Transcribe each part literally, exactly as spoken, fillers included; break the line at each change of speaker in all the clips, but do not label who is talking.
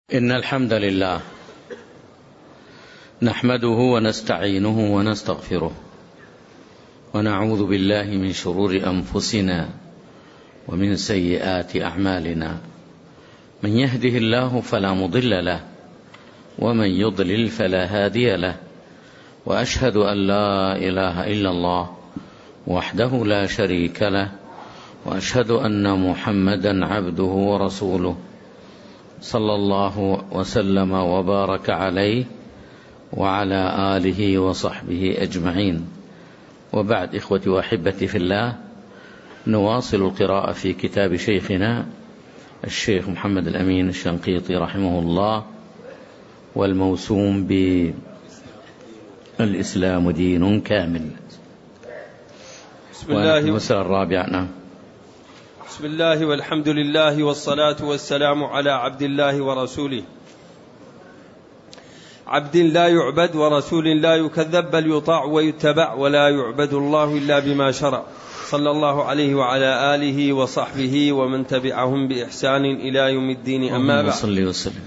إن الحمد لله نحمده ونستعينه ونستغفره ونعوذ بالله من شرور أنفسنا ومن سيئات أعمالنا. من يهده الله فلا مضل له ومن يضلل فلا هادي له، وأشهد أن لا إله إلا الله وحده لا شريك له، وأشهد أن محمدا عبده ورسوله صلى الله وسلم وبارك عليه وعلى آله وصحبه أجمعين. وبعد، إخوتي وأحبتي في الله، نواصل القراءة في كتاب شيخنا الشيخ محمد الأمين الشنقيطي رحمه الله، والموسوم بالإسلام دين كامل.
بسم الله
المسألة الرابعة. نعم.
بسم الله والحمد لله والصلاة والسلام على عبد الله ورسوله، عبد لا يعبد ورسول لا يكذب بل يطاع ويتبع، ولا يعبد الله إلا بما شرع، صلى الله عليه وعلى آله وصحبه ومن تبعهم بإحسان إلى يوم الدين. أما بعد،
صلى وسلم.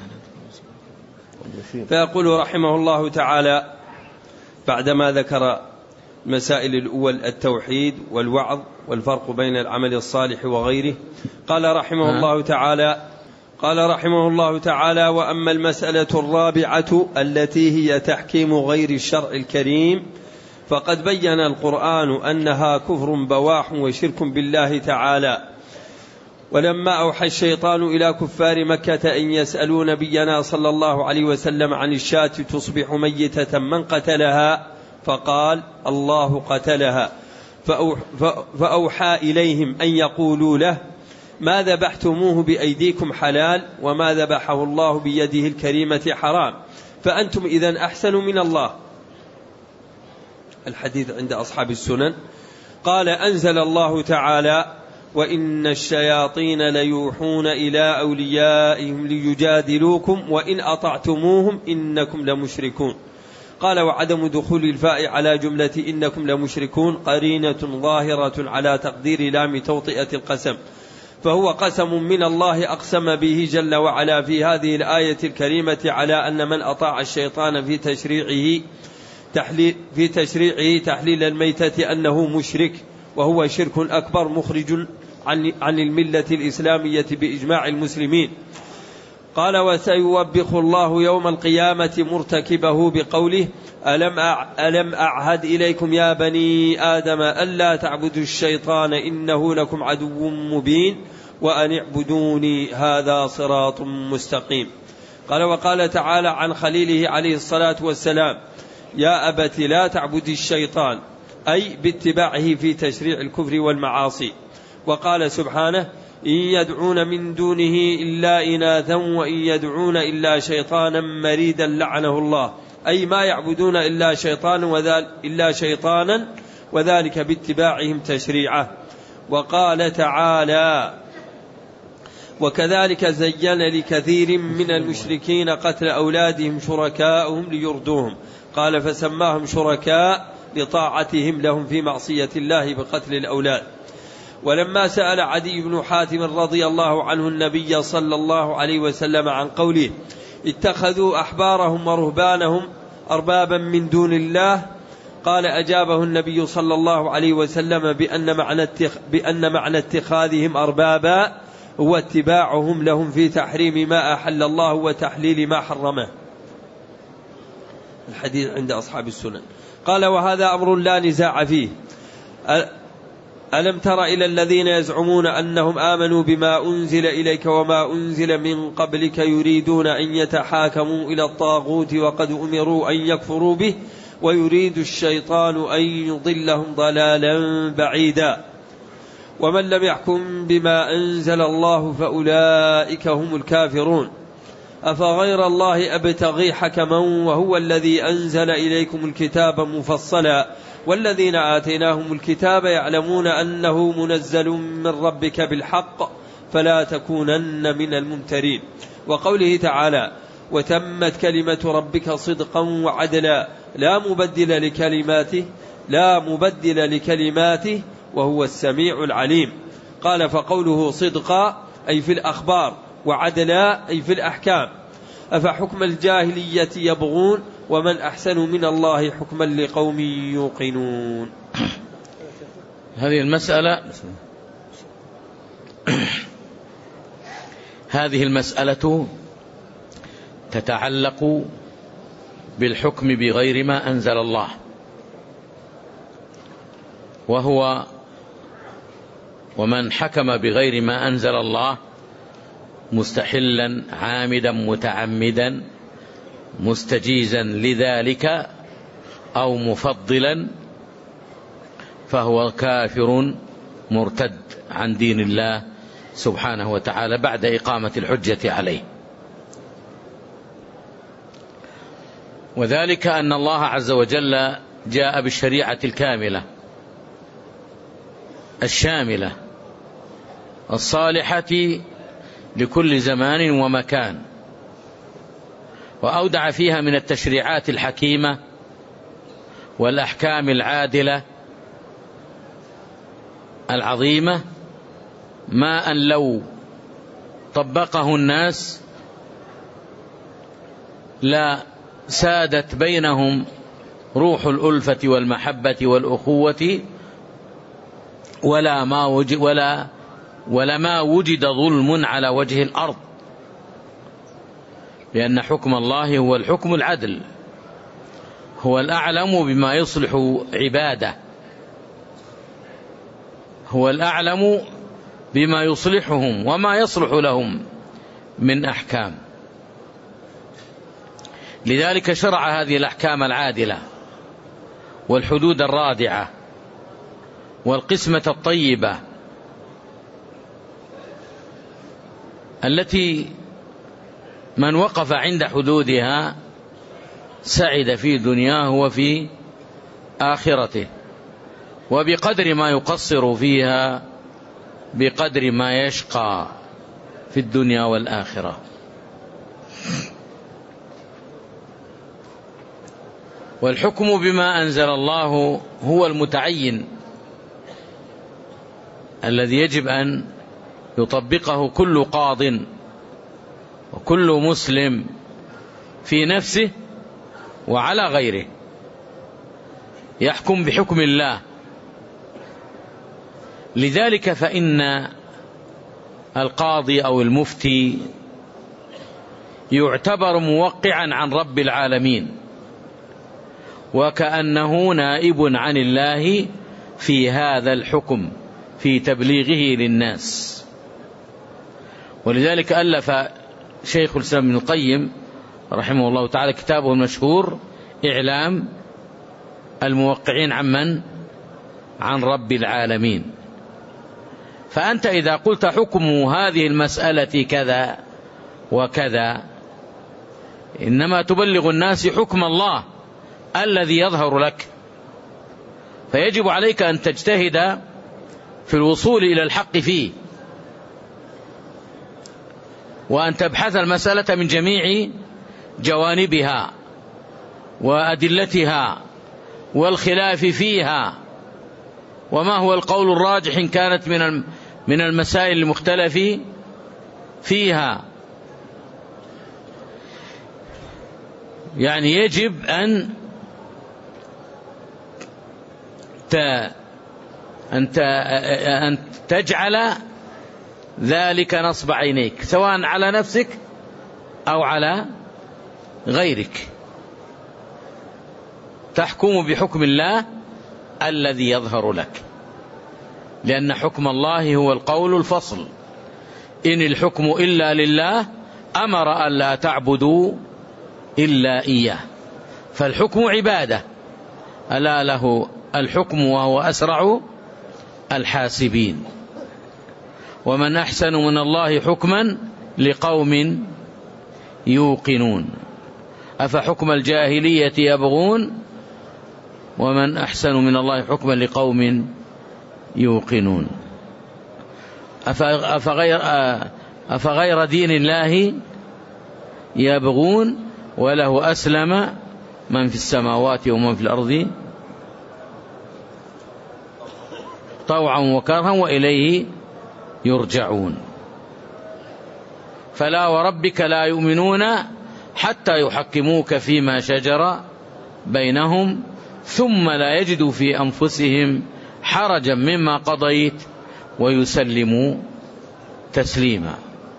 فيقول رحمه الله تعالى بعدما ذكر مسائل الأول التوحيد والوعظ والفرق بين العمل الصالح وغيره، قال رحمه الله تعالى قال رحمه الله تعالى وأما المسألة الرابعة التي هي تحكيم غير الشرع الكريم، فقد بين القرآن أنها كفر بواح وشرك بالله تعالى. ولما أوحى الشيطان إلى كفار مكة أن يسألوا نبينا صلى الله عليه وسلم عن الشاة تصبح ميتة من قتلها، فقال الله قتلها، فأوحى إليهم أن يقولوا له ما ذبحتموه بأيديكم حلال، وما ذبحه الله بيده الكريمة حرام، فأنتم إذن أحسن من الله. الحديث عند أصحاب السنن. قال أنزل الله تعالى وإن الشياطين ليوحون إلى أوليائهم ليجادلوكم وإن أطعتموهم إنكم لمشركون. قال وعدم دخول الفاء على جملة إنكم لمشركون قرينة ظاهرة على تقدير لام توطئة القسم، فهو قسم من الله أقسم به جل وعلا في هذه الآية الكريمة على أن من أطاع الشيطان في تشريعه تحليل, في تشريعه تحليل الميتة أنه مشرك، وهو شرك أكبر مخرج عن, عن الملة الإسلامية بإجماع المسلمين. قال وسيوبخ الله يوم القيامة مرتكبه بقوله ألم, ألم أعهد إليكم يا بني آدم ألا تعبدوا الشيطان إنه لكم عدو مبين وأن اعبدوني هذا صراط مستقيم. قال وقال تعالى عن خليله عليه الصلاة والسلام يا أبت لا تعبد الشيطان، أي باتباعه في تشريع الكفر والمعاصي. وقال سبحانه إن يدعون من دونه إلا إناثا وإن يدعون إلا شيطانا مريدا لعنه الله، أي ما يعبدون إلا شيطانا وذلك, إلا شيطانا وذلك باتباعهم تشريعه. وقال تعالى وكذلك زين لكثير من المشركين قتل أولادهم شركاؤهم ليردوهم. قال فسماهم شركاء لطاعتهم لهم في معصية الله بقتل الأولاد. ولما سأل عدي بن حاتم رضي الله عنه النبي صلى الله عليه وسلم عن قوله اتخذوا أحبارهم ورهبانهم أربابا من دون الله، قال أجابه النبي صلى الله عليه وسلم بأن معنى, اتخ... بأن معنى اتخاذهم أربابا هو اتباعهم لهم في تحريم ما أحل الله وتحليل ما حرمه. الحديث عند أصحاب السنن. قال وهذا أمر لا نزاع فيه. ألم تر إلى الذين يزعمون أنهم آمنوا بما أنزل إليك وما أنزل من قبلك يريدون أن يتحاكموا إلى الطاغوت وقد أمروا أن يكفروا به ويريد الشيطان أن يضلهم ضلالا بعيدا. ومن لم يحكم بما أنزل الله فأولئك هم الكافرون. أفغير الله أبتغي حكما وهو الذي أنزل إليكم الكتاب مفصلا والذين آتيناهم الكتاب يعلمون أنه منزل من ربك بالحق فلا تكونن من الممترين. وقوله تعالى وتمت كلمة ربك صدقا وعدلا لا مبدل لكلماته لا مبدل لكلماته وهو السميع العليم. قال فقوله صدقا أي في الأخبار، وعدلا أي في الأحكام. أفحكم الجاهلية يبغون ومن أحسن من الله حكما لقوم يوقنون.
هذه المسألة هذه المسألة تتعلق بالحكم بغير ما أنزل الله، وهو ومن حكم بغير ما أنزل الله مستحلا عامدا متعمدا مستجيزا لذلك أو مفضلا فهو كافر مرتد عن دين الله سبحانه وتعالى بعد إقامة الحجة عليه. وذلك أن الله عز وجل جاء بالشريعة الكاملة الشاملة الصالحة لكل زمان ومكان، وأودع فيها من التشريعات الحكيمة والأحكام العادلة العظيمة ما أن لو طبقه الناس لا سادت بينهم روح الألفة والمحبة والأخوة ولا ما وجد ولا ولما وجد ظلم على وجه الأرض، لأن حكم الله هو الحكم العدل، هو الأعلم بما يصلح عباده، هو الأعلم بما يصلحهم وما يصلح لهم من أحكام. لذلك شرع هذه الأحكام العادلة والحدود الرادعة والقسمة الطيبة التي من وقف عند حدودها سعد في دنياه وفي آخرته، وبقدر ما يقصر فيها بقدر ما يشقى في الدنيا والآخرة. والحكم بما أنزل الله هو المتعين الذي يجب أن يطبقه كل قاض وكل مسلم في نفسه وعلى غيره، يحكم بحكم الله. لذلك فإن القاضي أو المفتي يعتبر موقعا عن رب العالمين، وكأنه نائب عن الله في هذا الحكم في تبليغه للناس. ولذلك ألف شيخ الإسلام ابن القيم رحمه الله تعالى كتابه المشهور إعلام الموقعين عن من؟ عن رب العالمين. فأنت إذا قلت حكم هذه المسألة كذا وكذا إنما تبلغ الناس حكم الله الذي يظهر لك، فيجب عليك أن تجتهد في الوصول إلى الحق فيه، وأن تبحث المسألة من جميع جوانبها وأدلتها والخلاف فيها، وما هو القول الراجح إن كانت من من المسائل المختلف فيها. يعني يجب أن أن تجعل ذلك نصب عينيك سواء على نفسك أو على غيرك، تحكم بحكم الله الذي يظهر لك، لأن حكم الله هو القول الفصل. إن الحكم إلا لله أمر ألا تعبدوا إلا إياه، فالحكم عبادة، ألا له الحكم وهو أسرع الحاسبين. ومن أحسن من الله حكما لقوم يوقنون أفحكم الجاهلية يبغون ومن أحسن من الله حكما لقوم يوقنون. أفغير, أفغير دين الله يبغون وله أسلم من في السماوات ومن في الأرض طوعا وكرها وإليه يرجعون. فلا وربك لا يؤمنون حتى يحكموك فيما شجر بينهم ثم لا يجدوا في أنفسهم حرجا مما قضيت ويسلموا تسليما.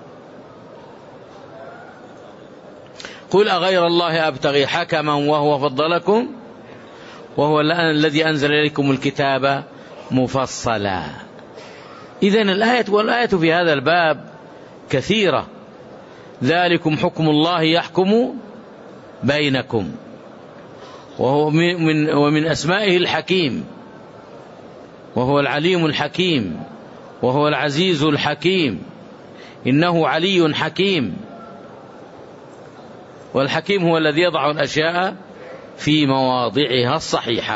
قل أغير الله أبتغي حكما وهو فضلكم وهو الذي أنزل إليكم الكتاب مفصلا. إذن الآية والآية في هذا الباب كثيرة. ذلكم حكم الله يحكم بينكم، وهو من ومن أسمائه الحكيم، وهو العليم الحكيم، وهو العزيز الحكيم. إنه علي حكيم، والحكيم هو الذي يضع الأشياء في مواضعها الصحيحة.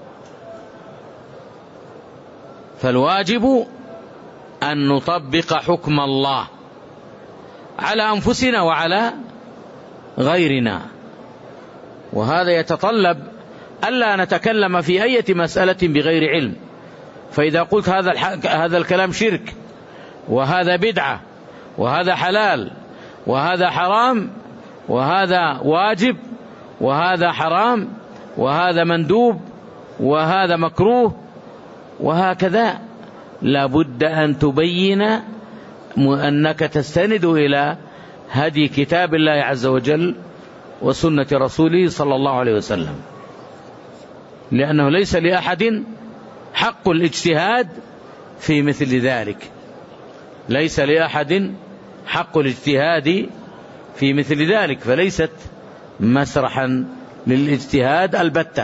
فالواجب أن نطبق حكم الله على أنفسنا وعلى غيرنا، وهذا يتطلب ألا نتكلم في أي مسألة بغير علم. فإذا قلت هذا هذا الكلام شرك، وهذا بدعة، وهذا حلال، وهذا حرام، وهذا واجب، وهذا حرام، وهذا مندوب، وهذا مكروه، وهكذا، لابد أن تبين أنك تستند إلى هدي كتاب الله عز وجل وسنة رسوله صلى الله عليه وسلم، لأنه ليس لأحد حق الاجتهاد في مثل ذلك. ليس لأحد حق الاجتهاد في مثل ذلك، فليست مسرحا للاجتهاد البتة.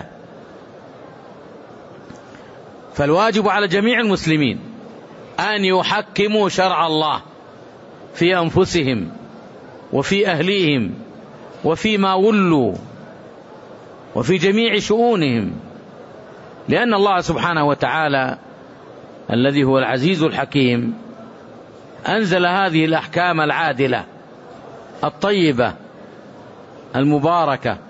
فالواجب على جميع المسلمين أن يحكموا شرع الله في أنفسهم وفي أهليهم وفيما ولوا وفي جميع شؤونهم، لأن الله سبحانه وتعالى الذي هو العزيز الحكيم أنزل هذه الأحكام العادلة الطيبة المباركة،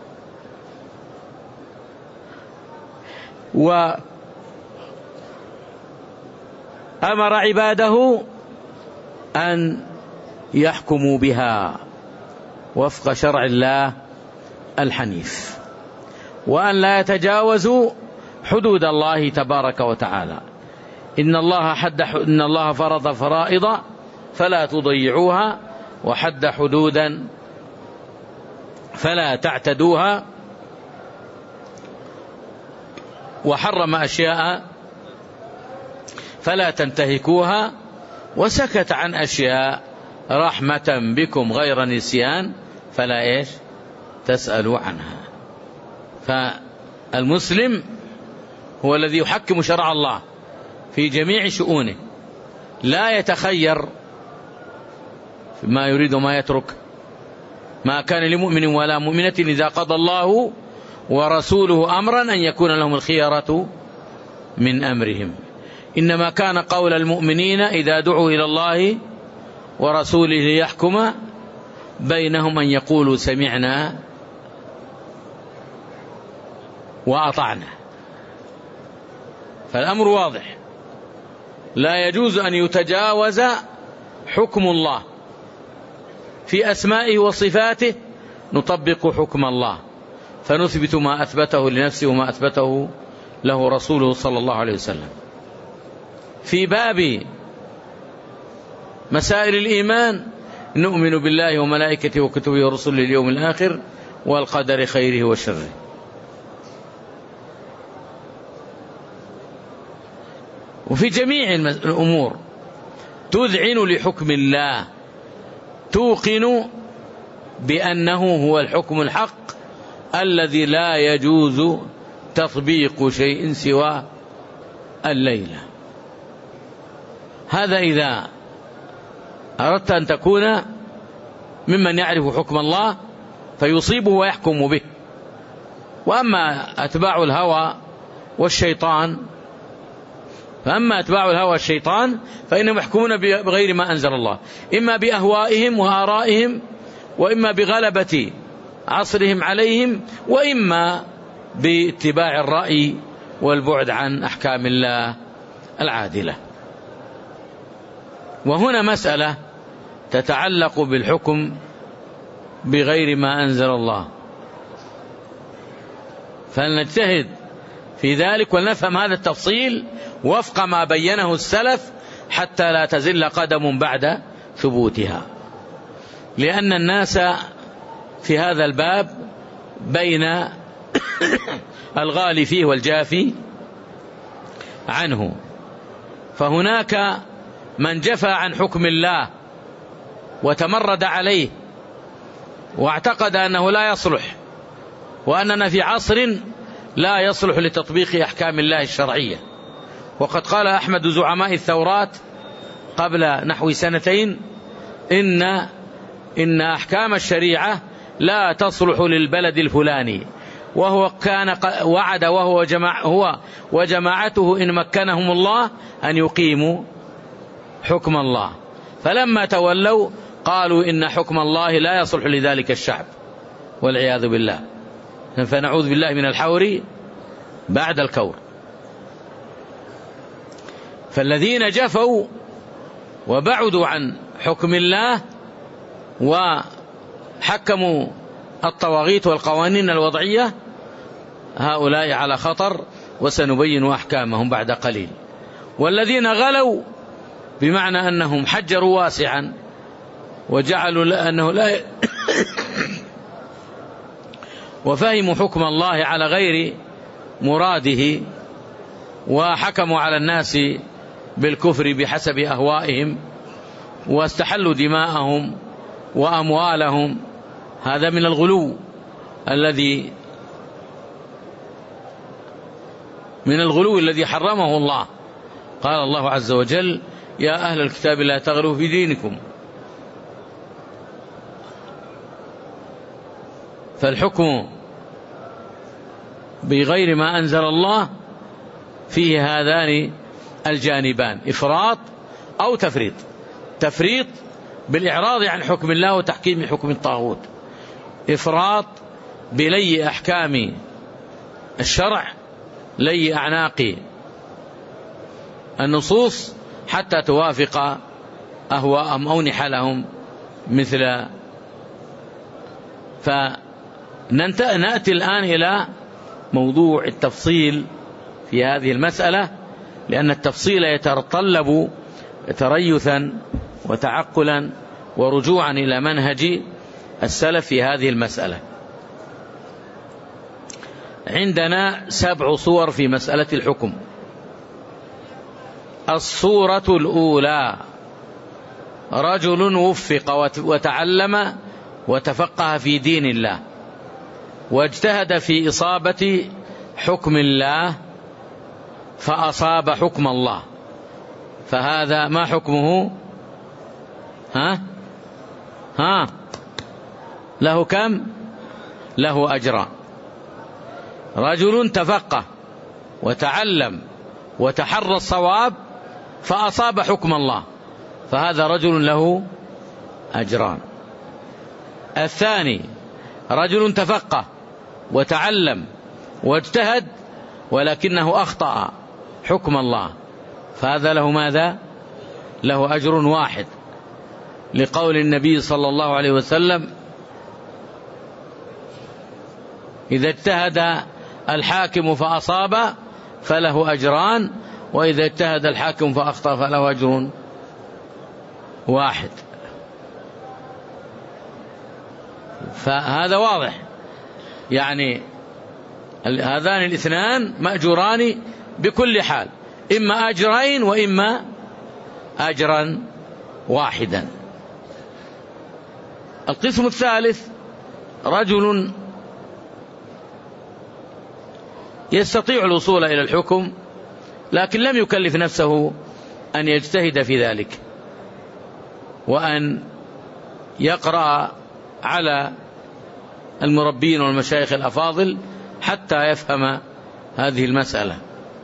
وأمر عباده أن يحكموا بها وفق شرع الله الحنيف، وأن لا يتجاوزوا حدود الله تبارك وتعالى. إن الله حد إن الله فرض فرائض فلا تضيعوها، وحد حدودا فلا تعتدوها، وحرم أشياء فلا تنتهكوها، وسكت عن أشياء رحمة بكم غير نسيان فلا إيش تسألوا عنها. فالمسلم هو الذي يحكم شرع الله في جميع شؤونه، لا يتخير ما يريد وما يترك. ما كان لمؤمن ولا مؤمنة إذا قضى الله ورسوله أمرا أن يكون لهم الخيرة من أمرهم. إنما كان قول المؤمنين إذا دعوا إلى الله ورسوله ليحكم بينهم أن يقولوا سمعنا وأطعنا. فالأمر واضح، لا يجوز أن يتجاوز حكم الله في أسمائه وصفاته. نطبق حكم الله فنثبت ما أثبته لنفسه وما أثبته له رسوله صلى الله عليه وسلم. في باب مسائل الإيمان نؤمن بالله وملائكته وكتبه ورسله اليوم الآخر والقدر خيره وشره. وفي جميع الأمور تذعن لحكم الله، توقن بأنه هو الحكم الحق الذي لا يجوز تطبيق شيء سوى الليلة. هذا إذا أردت أن تكون ممن يعرف حكم الله فيصيبه ويحكم به. وأما أتباع الهوى والشيطان فأما أتباع الهوى والشيطان فإنهم يحكمون بغير ما أنزل الله، إما بأهوائهم وآرائهم، وإما بغلبة عصرهم عليهم، وإما باتباع الرأي والبعد عن أحكام الله العادلة. وهنا مسألة تتعلق بالحكم بغير ما أنزل الله. فلنجتهد في ذلك ولنفهم هذا التفصيل وفق ما بينه السلف حتى لا تزل قدم بعد ثبوتها، لأن الناس في هذا الباب بين الغالي فيه والجافي عنه. فهناك من جفى عن حكم الله وتمرد عليه واعتقد أنه لا يصلح، وأننا في عصر لا يصلح لتطبيق أحكام الله الشرعية. وقد قال أحمد زعماء الثورات قبل نحو سنتين إن إن أحكام الشريعة لا تصلح للبلد الفلاني، وهو كان وعد وهو جماع هو وجماعته إن مكنهم الله أن يقيموا حكم الله، فلما تولوا قالوا إن حكم الله لا يصلح لذلك الشعب والعياذ بالله. فنعوذ بالله من الحور بعد الكور. فالذين جفوا وبعدوا عن حكم الله وحكموا الطواغيت والقوانين الوضعية هؤلاء على خطر، وسنبين أحكامهم بعد قليل. والذين غلوا بمعنى أنهم حجروا واسعا وجعلوا أنه لا وفهموا حكم الله على غير مراده، وحكموا على الناس بالكفر بحسب أهوائهم، واستحلوا دماءهم وأموالهم. هذا من الغلو الذي من الغلو الذي حرمه الله. قال الله عز وجل: يا أهل الكتاب لا تغلوا في دينكم. فالحكم بغير ما أنزل الله فيه هذان الجانبان: إفراط أو تفريط. تفريط بالإعراض عن حكم الله وتحكيم حكم الطاغوت، إفراط بلي أحكام الشرع، لي أعناق النصوص حتى توافق أهواءهم أو نحلهم مثل. فنأتي الآن إلى موضوع التفصيل في هذه المسألة، لأن التفصيل يتطلب تريثا وتعقلا ورجوعا إلى منهج السلف في هذه المسألة. عندنا سبع صور في مسألة الحكم. الصورة الأولى: رجل وفق وتعلم وتفقه في دين الله واجتهد في إصابة حكم الله فأصاب حكم الله، فهذا ما حكمه؟ ها ها له كم؟ له أجران. رجل تفقه وتعلم وتحرى الصواب فأصاب حكم الله، فهذا رجل له أجران. الثاني: رجل تفقه وتعلم واجتهد ولكنه أخطأ حكم الله، فهذا له ماذا؟ له أجر واحد، لقول النبي صلى الله عليه وسلم: إذا اجتهد الحاكم فأصاب فله أجران، وإذا اجتهد الحاكم فأخطأ فله أجر واحد. فهذا واضح، يعني هذان الاثنان مأجوران بكل حال، إما أجرين وإما أجرا واحدا. القسم الثالث: رجل يستطيع الوصول إلى الحكم لكن لم يكلف نفسه أن يجتهد في ذلك، وأن يقرأ على المربين والمشايخ الأفاضل حتى يفهم هذه المسألة.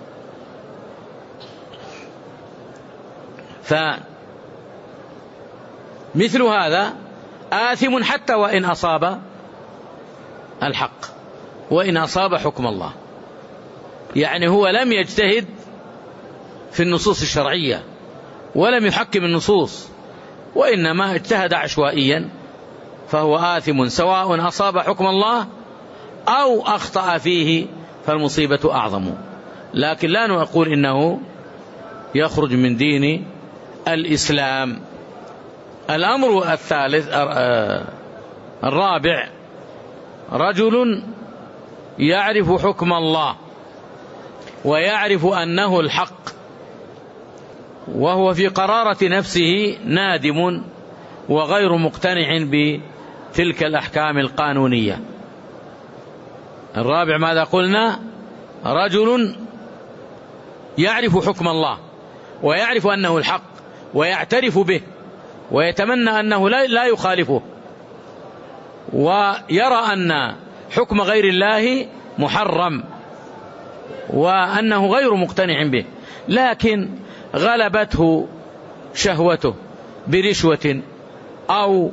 فمثل هذا آثم حتى وإن أصاب الحق، وإن أصاب حكم الله، يعني هو لم يجتهد في النصوص الشرعية ولم يحكم النصوص، وإنما اجتهد عشوائيا فهو آثم سواء أصاب حكم الله أو أخطأ فيه، فالمصيبة أعظم. لكن لا نقول إنه يخرج من دين الإسلام. الأمر الثالث الرابع: رجل يعرف حكم الله ويعرف أنه الحق، وهو في قرارة نفسه نادم وغير مقتنع بتلك الأحكام القانونية. الرابع ماذا قلنا؟ رجل يعرف حكم الله ويعرف أنه الحق ويعترف به ويتمنى أنه لا يخالفه، ويرى أن حكم غير الله محرم وأنه غير مقتنع به، لكن غلبته شهوته برشوة أو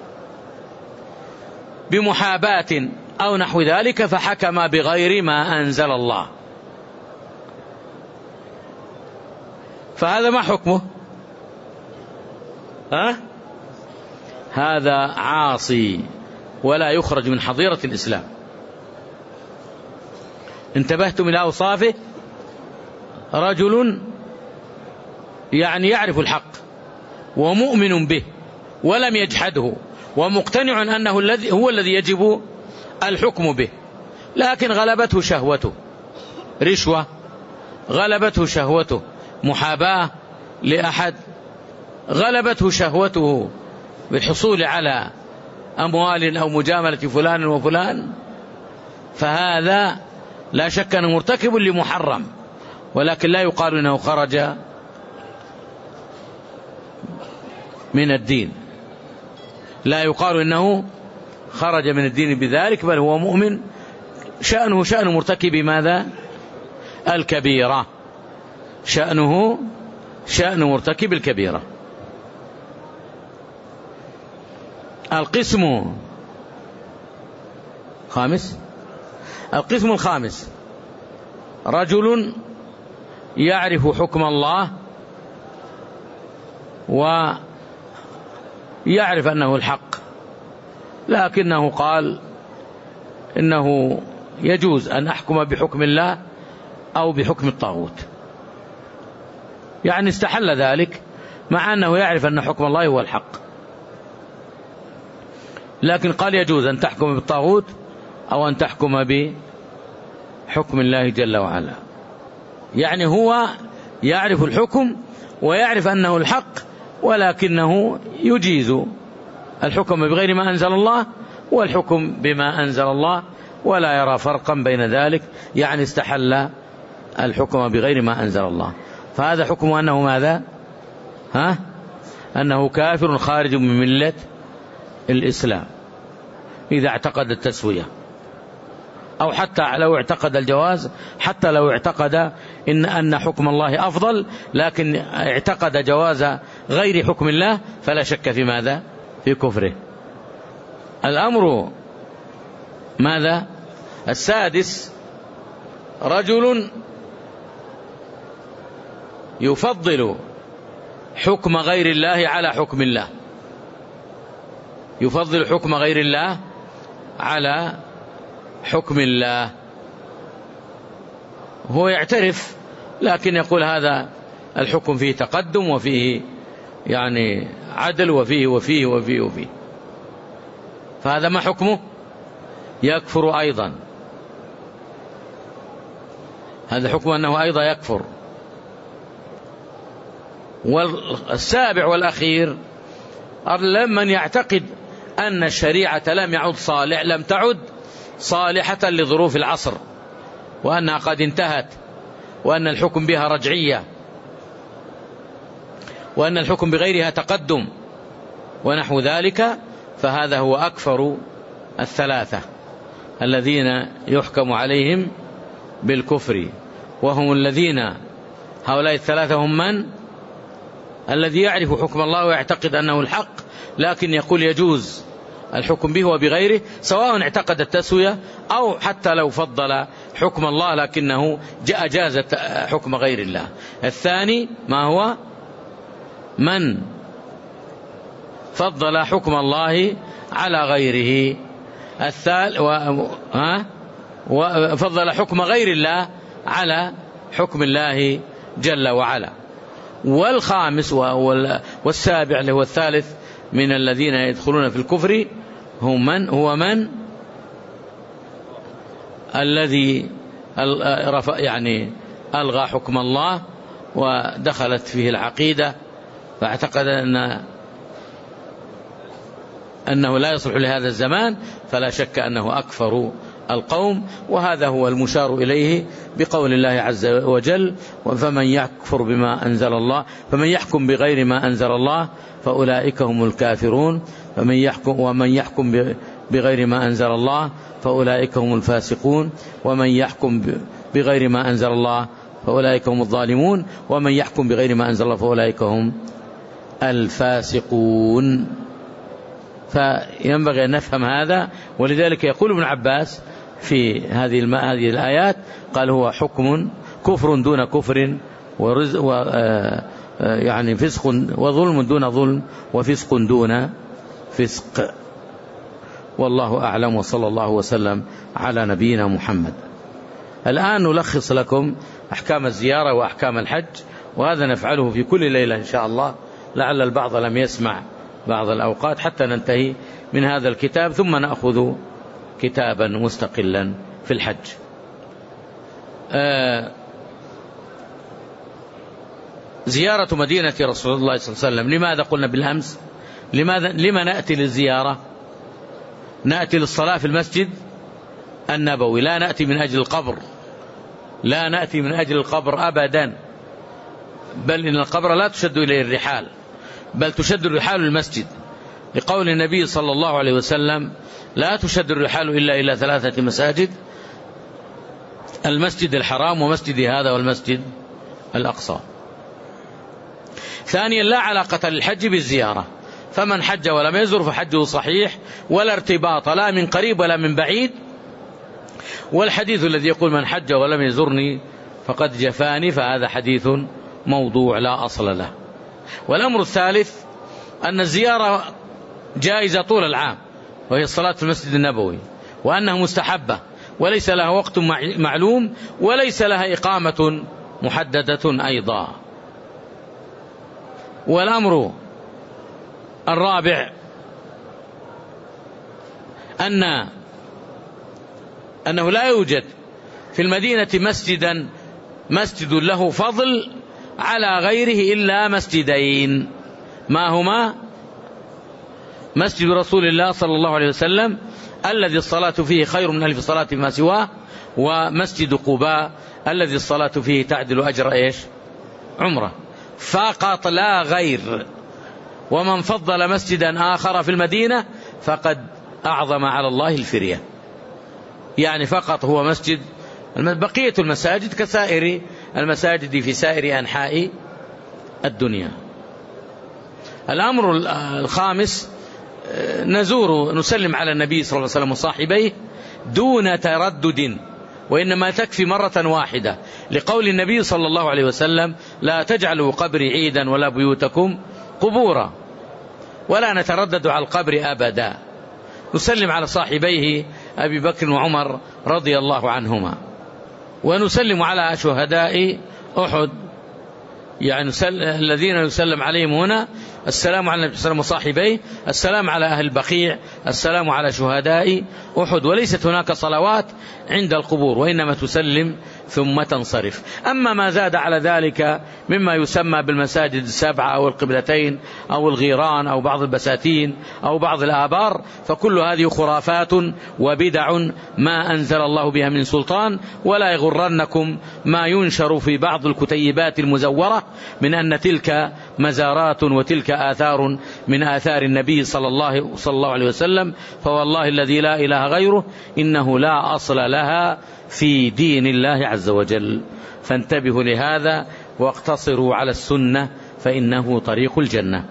بمحاباة أو نحو ذلك، فحكم بغير ما أنزل الله، فهذا ما حكمه؟ ها؟ هذا عاصي ولا يخرج من حظيرة الإسلام. انتبهتم إلى أوصافه؟ رجل يعني يعرف الحق ومؤمن به ولم يجحده ومقتنع أنه الذي هو الذي يجب الحكم به، لكن غلبته شهوته رشوة، غلبته شهوته محاباة لأحد، غلبته شهوته بالحصول على أموال أو مجاملة فلان وفلان، فهذا لا شك أنه مرتكب لمحرم، ولكن لا يقال أنه خرج من الدين، لا يقال أنه خرج من الدين بذلك، بل هو مؤمن، شأنه شأن مرتكب ماذا؟ الكبيرة، شأنه شأن مرتكب الكبيرة. القسم خامس القسم الخامس: رجل يعرف حكم الله ويعرف أنه الحق، لكنه قال إنه يجوز أن أحكم بحكم الله أو بحكم الطاغوت، يعني استحل ذلك مع أنه يعرف أن حكم الله هو الحق، لكن قال يجوز أن تحكم بالطاغوت أو أن تحكم بحكم الله جل وعلا. يعني هو يعرف الحكم ويعرف أنه الحق، ولكنه يجيز الحكم بغير ما أنزل الله والحكم بما أنزل الله، ولا يرى فرقا بين ذلك، يعني استحل الحكم بغير ما أنزل الله، فهذا حكم أنه ماذا؟ ها؟ أنه كافر خارج من ملة الإسلام إذا اعتقد التسوية، أو حتى لو اعتقد الجواز، حتى لو اعتقد إن أن حكم الله أفضل، لكن اعتقد جواز غير حكم الله، فلا شك في ماذا؟ في كفره. الأمر ماذا؟ السادس: رجل يفضل حكم غير الله على حكم الله، يفضل حكم غير الله على حكم الله، هو يعترف لكن يقول هذا الحكم فيه تقدم وفيه يعني عدل وفيه وفيه وفيه وفيه، فهذا ما حكمه؟ يكفر أيضا، هذا حكم أنه أيضا يكفر. والسابع والأخير: من يعتقد أن الشريعة لم يعد صالح لم تعد صالحة لظروف العصر، وأنها قد انتهت، وأن الحكم بها رجعية، وأن الحكم بغيرها تقدم ونحو ذلك، فهذا هو أكفر الثلاثة الذين يحكم عليهم بالكفر، وهم الذين هؤلاء الثلاثة هم من؟ الذي يعرف حكم الله ويعتقد أنه الحق، لكن يقول يجوز الحكم به وبغيره، سواء اعتقد التسوية أو حتى لو فضل حكم الله لكنه أجاز حكم غير الله. الثاني ما هو؟ من فضل حكم الله على غيره. الثالث و... ها؟ وفضل حكم غير الله على حكم الله جل وعلا. والخامس والسابع اللي هو الثالث من الذين يدخلون في الكفر هو من هو من الذي يعني ألغى حكم الله ودخلت فيه العقيدة فاعتقد أن أنه لا يصلح لهذا الزمان، فلا شك أنه أكفر القوم. وهذا هو المشار إليه بقول الله عز وجل: فمن يكفر بما أنزل الله فمن يحكم بغير ما أنزل الله فأولئك هم الكافرون، فمن يحكم ومن يحكم بغير ما أنزل الله فأولئك هم الفاسقون، ومن يحكم بغير ما أنزل الله فأولئك هم الظالمون، ومن يحكم بغير ما أنزل الله فأولئك هم الفاسقون. فينبغي أن نفهم هذا. ولذلك يقول ابن عباس في هذه هذه الآيات قال: هو حكم كفر دون كفر ورزق و يعني فسق وظلم دون ظلم وفسق دون فسق. والله أعلم، وصلى الله وسلم على نبينا محمد. الآن نلخص لكم أحكام الزيارة وأحكام الحج، وهذا نفعله في كل ليلة إن شاء الله، لعل البعض لم يسمع بعض الأوقات حتى ننتهي من هذا الكتاب، ثم نأخذ كتابا مستقلا في الحج. آه زيارة مدينة رسول الله صلى الله عليه وسلم، لماذا قلنا بالأمس لماذا لما نأتي للزيارة؟ نأتي للصلاة في المسجد النبوي، لا نأتي من أجل القبر، لا نأتي من أجل القبر أبدا، بل إن القبر لا تشد إليه الرحال، بل تشد الرحال للمسجد، لقول النبي صلى الله عليه وسلم: لا تشد الرحال إلا إلى ثلاثة مساجد: المسجد الحرام ومسجد هذا والمسجد الأقصى. ثانيا: لا علاقة للحج بالزيارة، فمن حج ولم يزر فحجه صحيح، ولا ارتباط لا من قريب ولا من بعيد. والحديث الذي يقول: من حج ولم يزرني فقد جفاني، فهذا حديث موضوع لا أصل له. والأمر الثالث أن الزيارة جائزة طول العام، وهي الصلاة في المسجد النبوي، وأنها مستحبة وليس لها وقت معلوم وليس لها إقامة محددة أيضا. والأمر الرابع أن أنه لا يوجد في المدينة مسجدا مسجد له فضل على غيره إلا مسجدين، ما هما؟ مسجد رسول الله صلى الله عليه وسلم الذي الصلاة فيه خير من ألف صلاة ما سواه، ومسجد قباء الذي الصلاة فيه تعدل أجر إيش؟ عمره، فقط لا غير. ومن فضل مسجدا آخر في المدينة فقد أعظم على الله الفرية، يعني فقط هو مسجد، بقية المساجد كسائر المساجد في سائر أنحاء الدنيا. الأمر الخامس: نزور نسلم على النبي صلى الله عليه وسلم وصاحبيه دون تردد، وإنما تكفي مرة واحدة، لقول النبي صلى الله عليه وسلم: لا تجعلوا قبري عيدا ولا بيوتكم قبورا. ولا نتردد على القبر أبدا. نسلم على صاحبيه أبي بكر وعمر رضي الله عنهما، ونسلم على شهداء أحد، يعني الذين يسلم عليهم هنا: السلام على النبي صلى الله عليه وسلم وصاحبيه، السلام على أهل البقيع، السلام على شهداء أحد. وليست هناك صلوات عند القبور، وإنما تسلم ثم تنصرف. أما ما زاد على ذلك مما يسمى بالمساجد السبعة أو القبلتين أو الغيران أو بعض البساتين أو بعض الآبار، فكل هذه خرافات وبدع ما أنزل الله بها من سلطان. ولا يغرنكم ما ينشر في بعض الكتيبات المزورة من أن تلك مزارات وتلك آثار من آثار النبي صلى الله, صلى الله عليه وسلم، فوالله الذي لا إله غيره إنه لا أصل لها في دين الله عز وجل. فانتبهوا لهذا واقتصروا على السنة فإنه طريق الجنة.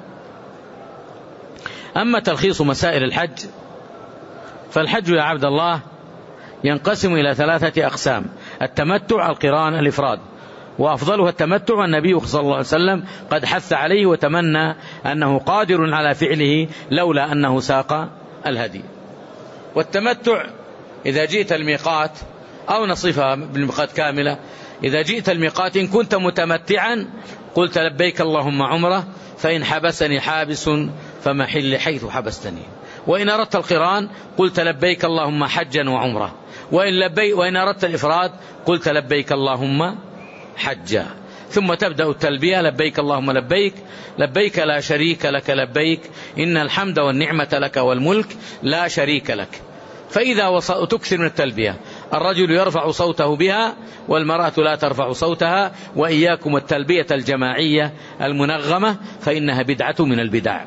أما تلخيص مسائل الحج، فالحج يا عبد الله ينقسم إلى ثلاثة أقسام: التمتع، القران، الإفراد. وأفضلها التمتع، والنبي صلى الله عليه وسلم قد حث عليه وتمنى أنه قادر على فعله لولا أنه ساق الهدي. والتمتع إذا جئت الميقات أو نصفها بالميقات كاملة، إذا جئت الميقات إن كنت متمتعا قلت لبيك اللهم عمرة، فإن حبسني حابس فمحل حيث حبستني. وإن أردت القران قلت لبيك اللهم حجا وعمرة. وإن, لبي وإن أردت الإفراد قلت لبيك اللهم حجا. ثم تبدأ التلبية لبيك اللهم لبيك، لبيك لا شريك لك لبيك، إن الحمد والنعمة لك والملك لا شريك لك. فإذا تكثر من التلبية، الرجل يرفع صوته بها والمرأة لا ترفع صوتها. وإياكم التلبية الجماعية المنغمة فإنها بدعة من البدع.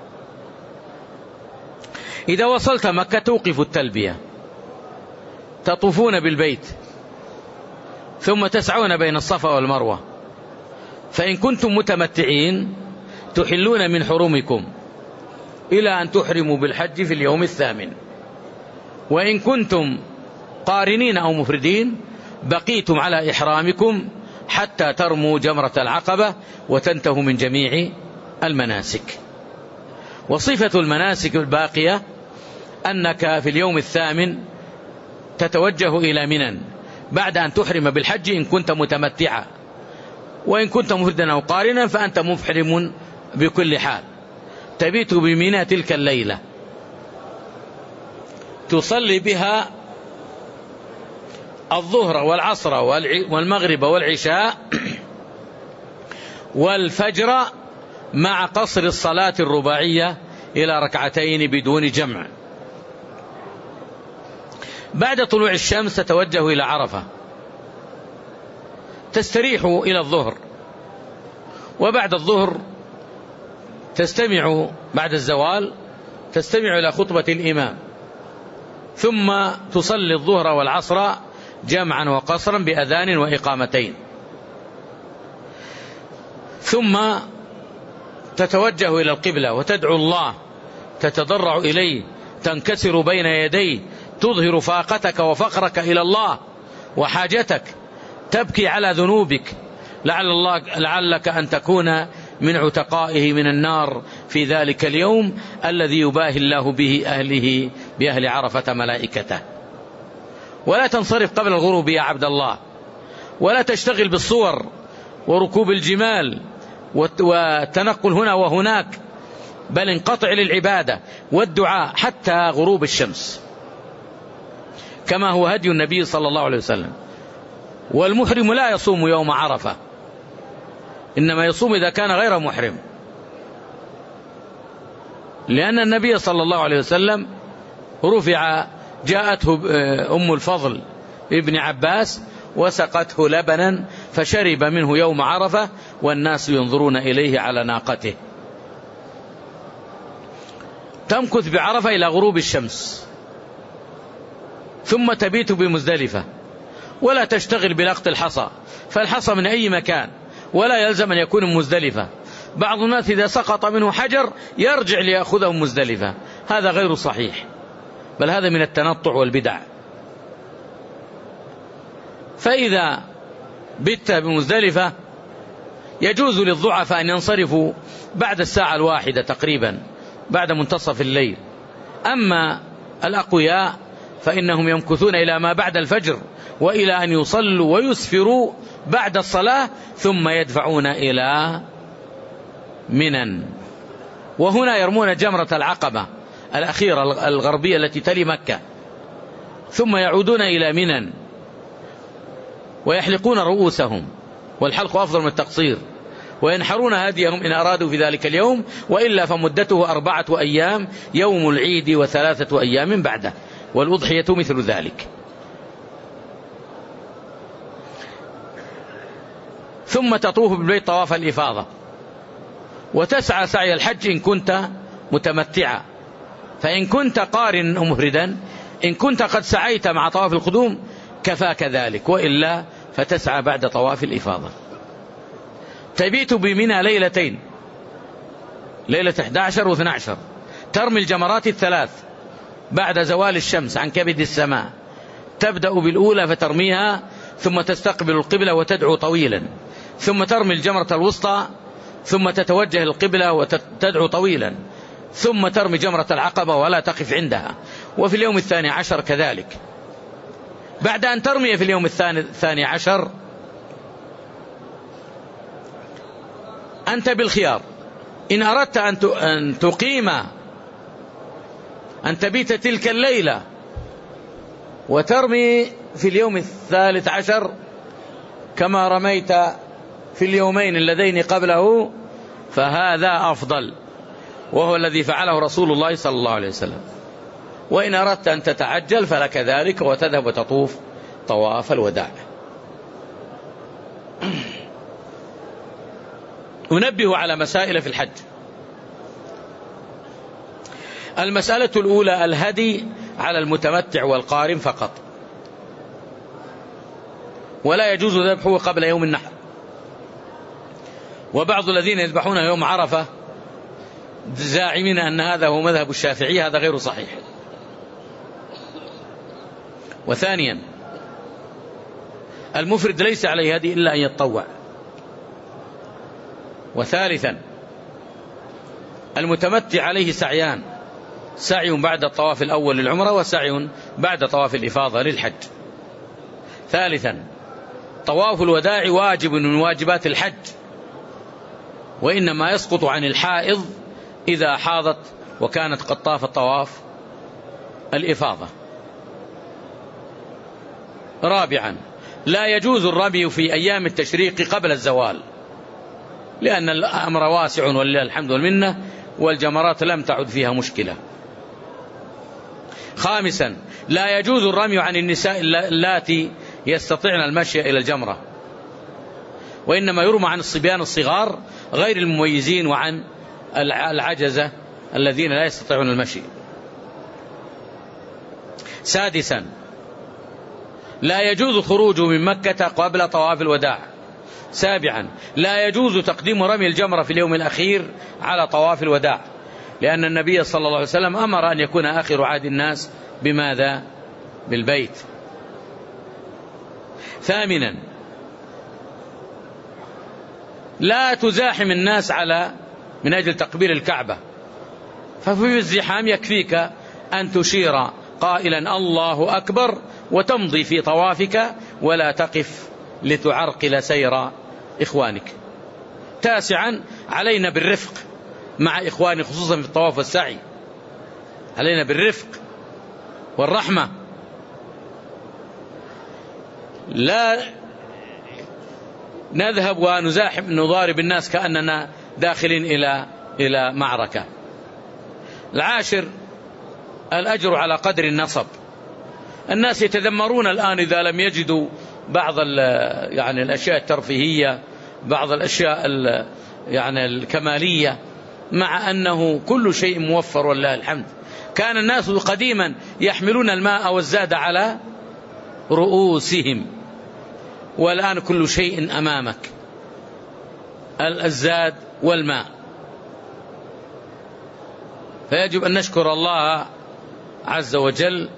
إذا وصلت مكة توقف التلبية، تطوفون بالبيت ثم تسعون بين الصفا والمروة. فإن كنتم متمتعين تحلون من حرمكم إلى أن تحرموا بالحج في اليوم الثامن. وإن كنتم قارنين أو مفردين بقيتم على إحرامكم حتى ترموا جمرة العقبة وتنتهوا من جميع المناسك. وصفة المناسك الباقية أنك في اليوم الثامن تتوجه إلى منى بعد أن تحرم بالحج إن كنت متمتعا، وإن كنت مفردا أو قارنا فأنت محرم بكل حال. تبيت بمنى تلك الليلة، تصلي بها الظهر والعصر والمغرب والعشاء والفجر مع قصر الصلاة الرباعية إلى ركعتين بدون جمع. بعد طلوع الشمس تتوجه إلى عرفة، تستريح إلى الظهر، وبعد الظهر تستمع بعد الزوال تستمع إلى خطبة الإمام، ثم تصلي الظهر والعصر جمعا وقصرا بأذان وإقامتين، ثم تتوجه إلى القبلة وتدعو الله، تتضرع إليه، تنكسر بين يديه، تظهر فاقتك وفقرك إلى الله وحاجتك، تبكي على ذنوبك لعل الله لعلك أن تكون من عتقائه من النار في ذلك اليوم الذي يباهي الله به أهله بأهل عرفة ملائكته. ولا تنصرف قبل الغروب يا عبد الله، ولا تشتغل بالصور وركوب الجمال والتنقل هنا وهناك، بل انقطع للعبادة والدعاء حتى غروب الشمس كما هو هدي النبي صلى الله عليه وسلم. والمحرم لا يصوم يوم عرفة، إنما يصوم إذا كان غير محرم، لأن النبي صلى الله عليه وسلم رفع جاءته أم الفضل ابن عباس وسقته لبنا فشرب منه يوم عرفة والناس ينظرون إليه على ناقته. تمكث بعرفة إلى غروب الشمس، ثم تبيت بمزدلفة، ولا تشتغل بلقط الحصى، فالحصى من أي مكان ولا يلزم أن يكون مزدلفة. بعض الناس إذا سقط منه حجر يرجع ليأخذه مزدلفة، هذا غير صحيح، بل هذا من التنطع والبدع. فإذا بت بمزدلفة يجوز للضعفاء أن ينصرفوا بعد الساعة الواحدة تقريبا بعد منتصف الليل. أما الأقوياء فإنهم يمكثون إلى ما بعد الفجر، وإلى أن يصلوا ويسفروا بعد الصلاة ثم يدفعون إلى منى، وهنا يرمون جمرة العقبة الأخيرة الغربية التي تلي مكة، ثم يعودون إلى منى ويحلقون رؤوسهم، والحلق أفضل من التقصير، وينحرون هديهم إن أرادوا في ذلك اليوم، وإلا فمدته أربعة أيام، يوم العيد وثلاثة أيام بعده، والأضحية مثل ذلك. ثم تطوف بالبيت طواف الإفاضة، وتسعى سعي الحج إن كنت متمتعا. فإن كنت قارن مفردا، إن كنت قد سعيت مع طواف القدوم كفاك ذلك، وإلا فتسعى بعد طواف الإفاضة. تبيت بمنى ليلتين، ليلة إحدى عشر واثنى عشر، ترمي الجمرات الثلاث بعد زوال الشمس عن كبد السماء. تبدأ بالأولى فترميها ثم تستقبل القبلة وتدعو طويلا، ثم ترمي الجمرة الوسطى، ثم تتوجه القبلة وتدعو طويلا، ثم ترمي جمرة العقبة ولا تقف عندها. وفي اليوم الثاني عشر كذلك. بعد أن ترمي في اليوم الثاني عشر أنت بالخيار، إن أردت أن تقيم أن تبيت تلك الليلة وترمي في اليوم الثالث عشر كما رميت في اليومين اللذين قبله فهذا أفضل، وهو الذي فعله رسول الله صلى الله عليه وسلم. وإن أردت أن تتعجل فلك ذلك وتذهب وتطوف طواف الوداع. أنبه على مسائل في الحج. المسألة الأولى الهدي على المتمتع والقارن فقط، ولا يجوز ذبحه قبل يوم النحر. وبعض الذين يذبحون يوم عرفة زاعمين أن هذا هو مذهب الشافعي، هذا غير صحيح. وثانيا المفرد ليس عليه هدي إلا أن يتطوع. وثالثا المتمتع عليه سعيان، سعي بعد الطواف الأول للعمرة وسعي بعد طواف الإفاضة للحج. ثالثا طواف الوداع واجب من واجبات الحج، وإنما يسقط عن الحائض إذا حاضت وكانت قد طافت طواف الإفاضة. رابعا لا يجوز الرمي في أيام التشريق قبل الزوال، لأن الأمر واسع ولله الحمد والمنة، والجمرات لم تعد فيها مشكلة. خامسا لا يجوز الرمي عن النساء اللاتي يستطيعن المشي إلى الجمرة، وإنما يرمى عن الصبيان الصغار غير المميزين وعن العجزة الذين لا يستطيعون المشي. سادسا لا يجوز خروجه من مكة قبل طواف الوداع. سابعا لا يجوز تقديم رمي الجمرة في اليوم الأخير على طواف الوداع، لأن النبي صلى الله عليه وسلم أمر أن يكون آخر عهد الناس بماذا؟ بالبيت. ثامنا لا تزاحم الناس على من أجل تقبيل الكعبة، ففي الزحام يكفيك أن تشير قائلا الله أكبر وتمضي في طوافك ولا تقف لتعرقل سير إخوانك. تاسعا علينا بالرفق مع إخواني خصوصا في الطواف والسعي، علينا بالرفق والرحمة، لا نذهب ونزاحم نضارب الناس كأننا داخلين إلى إلى معركة. العاشر الأجر على قدر النصب. الناس يتذمرون الآن إذا لم يجدوا بعض يعني الأشياء الترفيهية، بعض الأشياء يعني الكمالية، مع أنه كل شيء موفر والله الحمد. كان الناس قديما يحملون الماء والزاد على رؤوسهم، والآن كل شيء أمامك، الزاد والماء. فيجب أن نشكر الله عز وجل.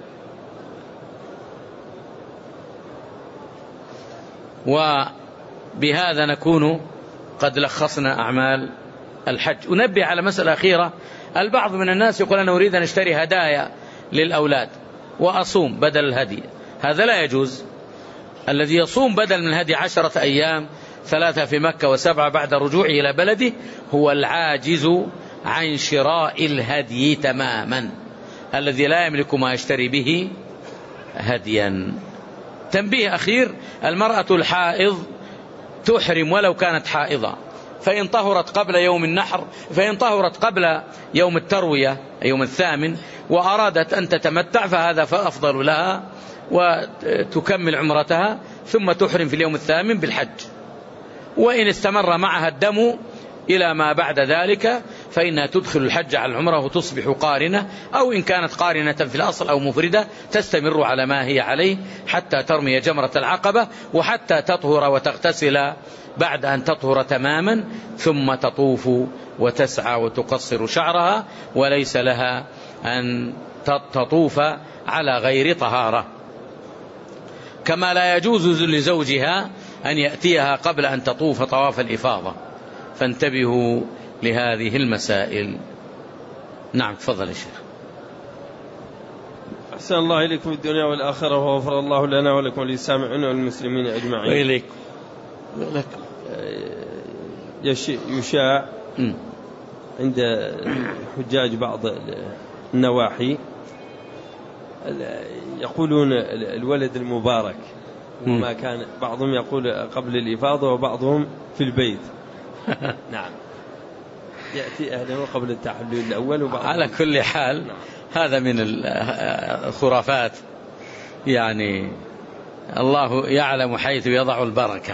وبهذا نكون قد لخصنا أعمال الحج. أنبه على مسألة أخيرة. البعض من الناس يقول أنا أريد أن أشتري هدايا للأولاد وأصوم بدل الهدي، هذا لا يجوز. الذي يصوم بدل من الهدي عشرة أيام، ثلاثة في مكة وسبعة بعد رجوعه إلى بلده، هو العاجز عن شراء الهدي تماما، الذي لا يملك ما يشتري به هديا. تنبيه أخير: المرأة الحائض تحرم ولو كانت حائضة، فإن طهرت قبل يوم النحر، فإن طهرت قبل يوم التروية يوم الثامن وأرادت أن تتمتع فهذا فأفضل لها، وتكمل عمرتها ثم تحرم في اليوم الثامن بالحج. وإن استمر معها الدم إلى ما بعد ذلك فإنها تدخل الحج على العمرة وتصبح قارنة، أو إن كانت قارنة في الأصل أو مفردة تستمر على ما هي عليه حتى ترمي جمرة العقبة، وحتى تطهر وتغتسل بعد أن تطهر تماما، ثم تطوف وتسعى وتقصر شعرها، وليس لها أن تطوف على غير طهارة. كما لا يجوز لزوجها أن يأتيها قبل أن تطوف طواف الإفاضة. فانتبهوا لهذه المسائل. نعم تفضل يا شيخ.
أحسن الله إليكم الدنيا والآخرة وغفر الله لنا ولكم وللسامعين والمسلمين أجمعين.
وإليك
يشاع عند حجاج بعض النواحي يقولون الولد المبارك، وما كان بعضهم يقول قبل الإفاضة وبعضهم في البيت. نعم يأتي أهله قبل التحلل الأول وبعضهم
على كل حال. نعم. هذا من الخرافات، يعني الله يعلم حيث يضع البركة.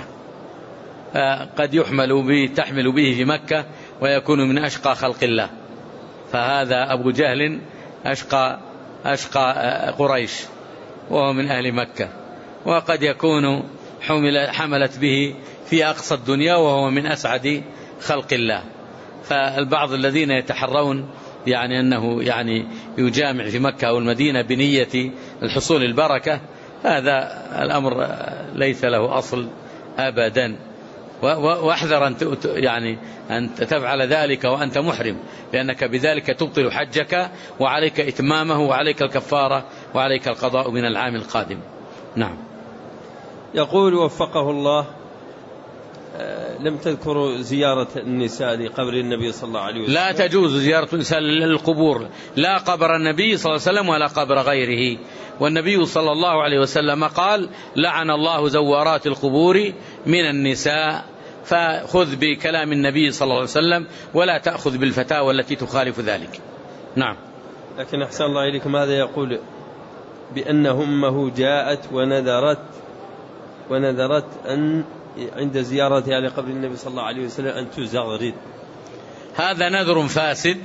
قد يحمل به تحمل به في مكة ويكون من أشقى خلق الله، فهذا أبو جهل أشقى أشقى قريش وهو من أهل مكة، وقد يكون حمل حملت به في أقصى الدنيا وهو من أسعد خلق الله. فالبعض الذين يتحرون يعني أنه يعني يجامع في مكة أو المدينة بنية الحصول البركة، هذا الأمر ليس له أصل أبدا. واحذر أن يعني أن تفعل ذلك وأنت محرم، لأنك بذلك تبطل حجك وعليك إتمامه وعليك الكفارة وعليك القضاء من العام القادم. نعم.
يقول وفقه الله، لم تذكروا زيارة النساء لقبر النبي صلى الله عليه وسلم.
لا تجوز زيارة النساء للقبور، لا قبر النبي صلى الله عليه وسلم ولا قبر غيره. والنبي صلى الله عليه وسلم قال لعن الله زوارات القبور من النساء. فخذ بكلام النبي صلى الله عليه وسلم ولا تأخذ بالفتاوى التي تخالف ذلك. نعم.
لكن أحسن الله إليكم، هذا يقول بأن أمه جاءت ونذرت ونذرت أن عند زيارتها لقبر النبي صلى الله عليه وسلم أن تزغرد.
هذا نذر فاسد،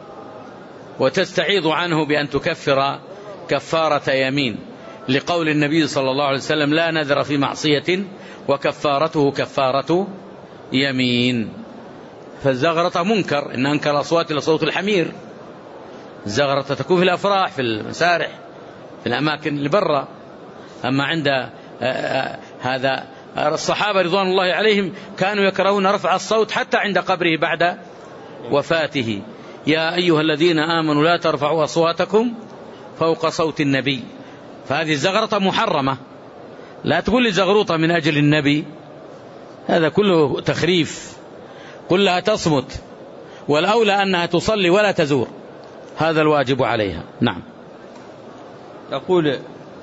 وتستعيض عنه بأن تكفر كفارة يمين، لقول النبي صلى الله عليه وسلم لا نذر في معصية وكفارته كفارة يمين. فالزغرة منكر، إن أنكر الأصوات لصوت الحمير. الزغرة تكون في الأفراح، في المسارح، في الأماكن اللي برا. أما عند هذا الصحابة رضوان الله عليهم كانوا يكرهون رفع الصوت حتى عند قبره بعد وفاته. يا أيها الذين آمنوا لا ترفعوا أصواتكم فوق صوت النبي. فهذه الزغرة محرمة. لا تقول لي زغروطة من أجل النبي، هذا كله تخريف. قل لها تصمت، والأولى أنها تصلي ولا تزور، هذا الواجب عليها. نعم.
يقول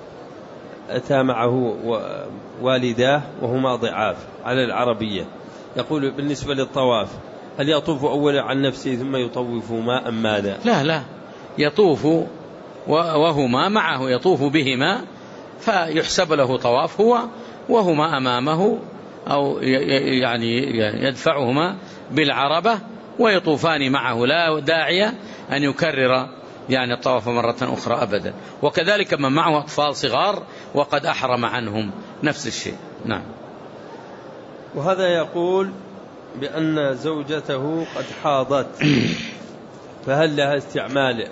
أتى معه والداه وهما ضعاف على العربية، يقول بالنسبة للطواف هل يطوف أولا عن نفسه ثم يطوف ما أم ماذا؟
لا لا، يطوف وهما معه، يطوف بهما فيحسب له طواف هو وهما أمامه، أو يعني يدفعهما بالعربة ويطوفان معه، لا داعي أن يكرر يعني الطواف مرة أخرى أبدا. وكذلك من معه أطفال صغار وقد أحرم عنهم نفس الشيء. نعم.
وهذا يقول بأن زوجته قد حاضت، فهل لها استعمال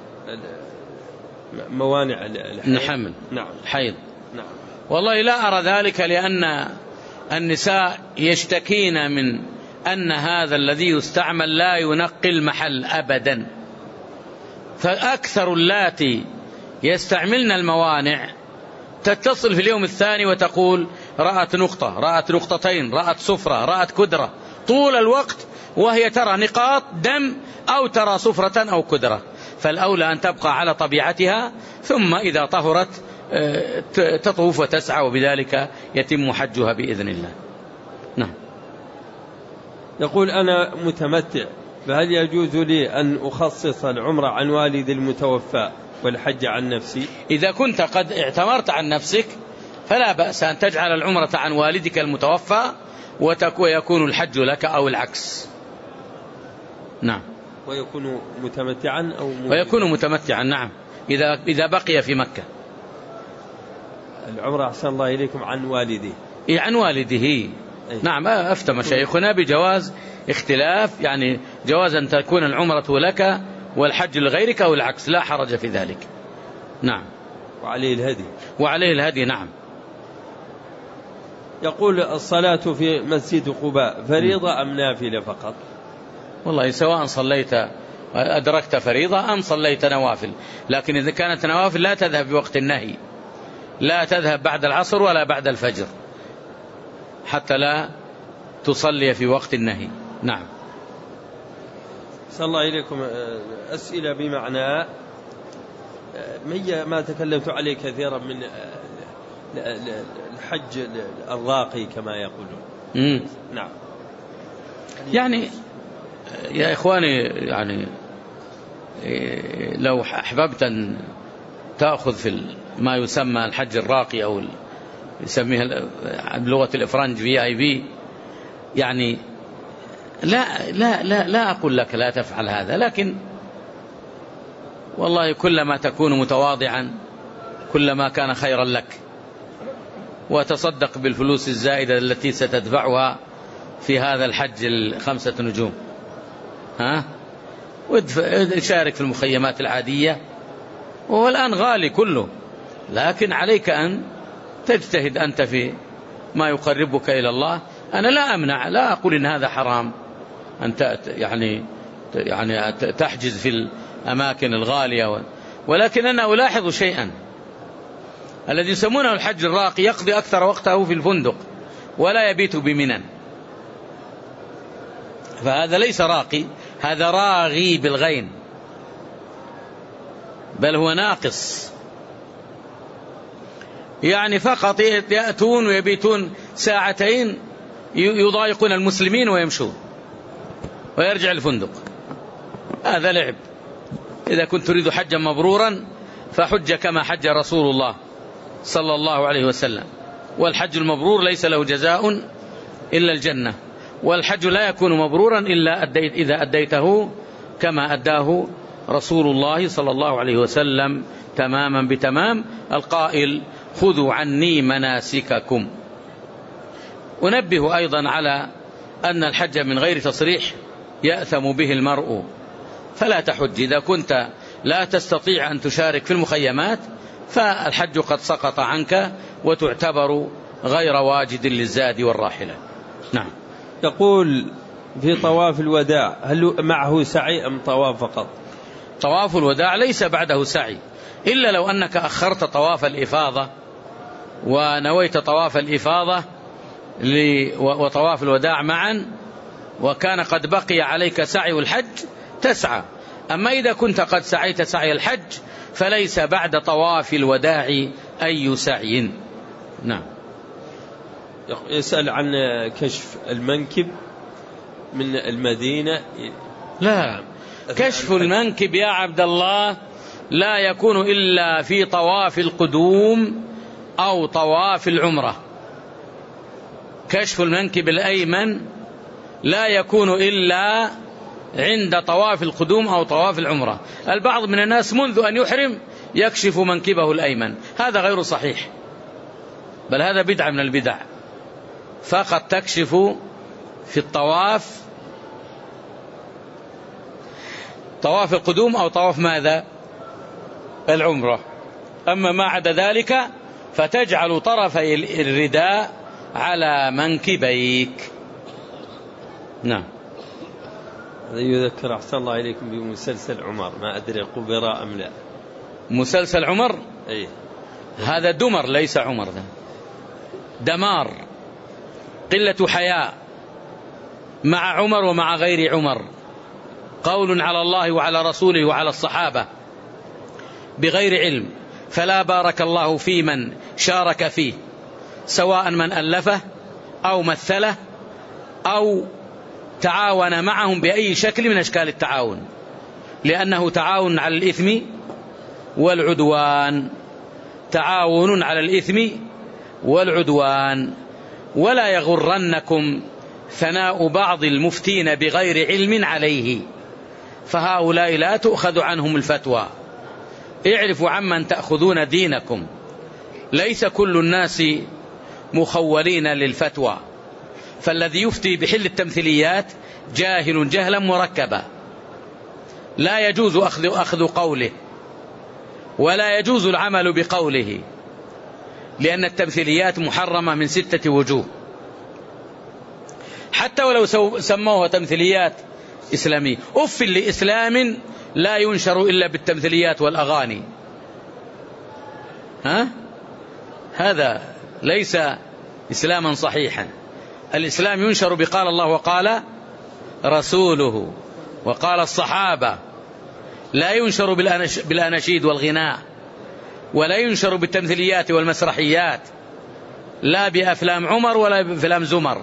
موانع
الحمل؟
نعم.
حيض.
نعم.
والله لا أرى ذلك، لأن النساء يشتكين من أن هذا الذي يستعمل لا ينقي المحل أبدا. فأكثر اللاتي يستعملن الموانع تتصل في اليوم الثاني وتقول رأت نقطة، رأت نقطتين، رأت صفرة، رأت كدرة، طول الوقت وهي ترى نقاط دم أو ترى صفرة أو كدرة. فالأولى أن تبقى على طبيعتها، ثم إذا طهرت تطوف وتسعى، وبذلك يتم حجها بإذن الله. نعم.
يقول أنا متمتع، فهل يجوز لي أن أخصص العمرة عن والدي المتوفى والحج عن نفسي؟
إذا كنت قد اعتمرت عن نفسك فلا بأس أن تجعل العمرة عن والدك المتوفى ويكون الحج لك، أو العكس. نعم.
ويكون متمتعا أو متمتعا.
ويكون متمتعا. نعم. إذا إذا بقي في مكة.
العمرة أحسن الله إليكم عن والده.
إيه عن والده. أي. نعم. أفتى مشايخنا بجواز اختلاف، يعني جواز أن تكون العمرة لك والحج لغيرك أو العكس، لا حرج في ذلك. نعم.
وعليه الهدي.
وعليه الهدي. نعم.
يقول الصلاة في مسجد قباء فريضة أم نافلة فقط؟
والله سواء صليت أدركت فريضة أم صليت نوافل، لكن إذا كانت نوافل لا تذهب بوقت النهي، لا تذهب بعد العصر ولا بعد الفجر حتى لا تصلي في وقت النهي. نعم.
صلى الله إليكم أسئلة بمعنى ما تكلمت عليه كثيرا من الحج الراقي كما يقولون.
مم.
نعم.
يعني يا إخواني، يعني لو أحببت أن تأخذ في ما يسمى الحج الراقي أو يسميها بلغة الإفرنج في آي بي، يعني لا لا لا لا أقول لك لا تفعل هذا، لكن والله كلما تكون متواضعا كلما كان خيرا لك، وتصدق بالفلوس الزائدة التي ستدفعها في هذا الحج الخمسة نجوم، ها، وشارك في المخيمات العادية، وهو الآن غالي كله، لكن عليك أن تجتهد أنت في ما يقربك إلى الله. أنا لا أمنع، لا أقول إن هذا حرام أنت يعني يعني تحجز في الأماكن الغالية، ولكن أنا ألاحظ شيئا، الذي يسمونه الحج الراقي يقضي أكثر وقته في الفندق ولا يبيت بمنى، فهذا ليس راقي، هذا راغي بالغين، بل هو ناقص، يعني فقط يأتون ويبيتون ساعتين يضايقون المسلمين ويمشون ويرجع الفندق. هذا لعب. إذا كنت تريد حجا مبرورا فحج كما حج رسول الله صلى الله عليه وسلم، والحج المبرور ليس له جزاء إلا الجنة، والحج لا يكون مبرورا إلا أديت إذا أديته كما أداه رسول الله صلى الله عليه وسلم تماما بتمام، القائل خذوا عني مناسككم. أنبه أيضا على أن الحج من غير تصريح يأثم به المرء، فلا تحج إذا كنت لا تستطيع أن تشارك في المخيمات، فالحج قد سقط عنك وتعتبر غير واجد للزاد والراحلة. نعم.
يقول في طواف الوداع هل معه سعي أم طواف فقط؟
طواف الوداع ليس بعده سعي، إلا لو أنك أخرت طواف الإفاضة ونويت طواف الإفاضة وطواف الوداع معا، وكان قد بقي عليك سعي الحج تسعى. أما إذا كنت قد سعيت سعي الحج فليس بعد طواف الوداع أي سعي. نعم.
يسأل عن كشف المنكب من المدينة.
لا، كشف المنكب يا عبد الله لا يكون إلا في طواف القدوم أو طواف العمرة. كشف المنكب الأيمن لا يكون إلا عند طواف القدوم أو طواف العمرة. البعض من الناس منذ أن يحرم يكشف منكبه الأيمن، هذا غير صحيح، بل هذا بدعة من البدع. فقط تكشف في الطواف، طواف القدوم أو طواف ماذا؟ العمرة. أما ما عدا ذلك فتجعل طرفي الرداء على منكبيك. نعم.
هذا يذكر أحسن الله إليكم بمسلسل عمر، ما أدري قبراء أم لا.
مسلسل عمر؟
أي.
هذا دمر ليس عمر، ده دمار، قلة حياء مع عمر ومع غير عمر، قول على الله وعلى رسوله وعلى الصحابة بغير علم، فلا بارك الله في من شارك فيه، سواء من ألفه أو مثله أو تعاون معهم بأي شكل من أشكال التعاون، لأنه تعاون على الإثم والعدوان، تعاون على الإثم والعدوان. ولا يغرنكم ثناء بعض المفتين بغير علم عليه، فهؤلاء لا تؤخذ عنهم الفتوى. اعرفوا عمن تأخذون دينكم، ليس كل الناس مخولين للفتوى، فالذي يفتي بحل التمثيليات جاهل جهلا مركبا، لا يجوز أخذ, أخذ قوله ولا يجوز العمل بقوله، لأن التمثيليات محرمة من ستة وجوه، حتى ولو سموها تمثيليات إسلامية. أف لإسلام لا ينشر إلا بالتمثيليات والأغاني، ها؟ هذا ليس إسلاما صحيحا. الإسلام ينشر بقال الله وقال رسوله وقال الصحابة، لا ينشر بالأناشيد والغناء، ولا ينشر بالتمثيليات والمسرحيات، لا بأفلام عمر ولا بأفلام زمر،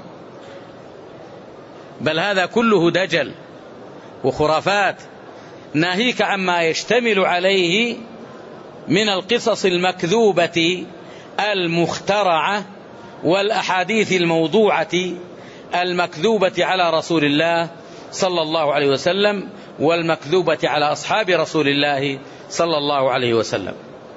بل هذا كله دجل وخرافات، ناهيك عما يشتمل عليه من القصص المكذوبة المخترعة والأحاديث الموضوعة المكذوبة على رسول الله صلى الله عليه وسلم والمكذوبة على أصحاب رسول الله صلى الله عليه وسلم.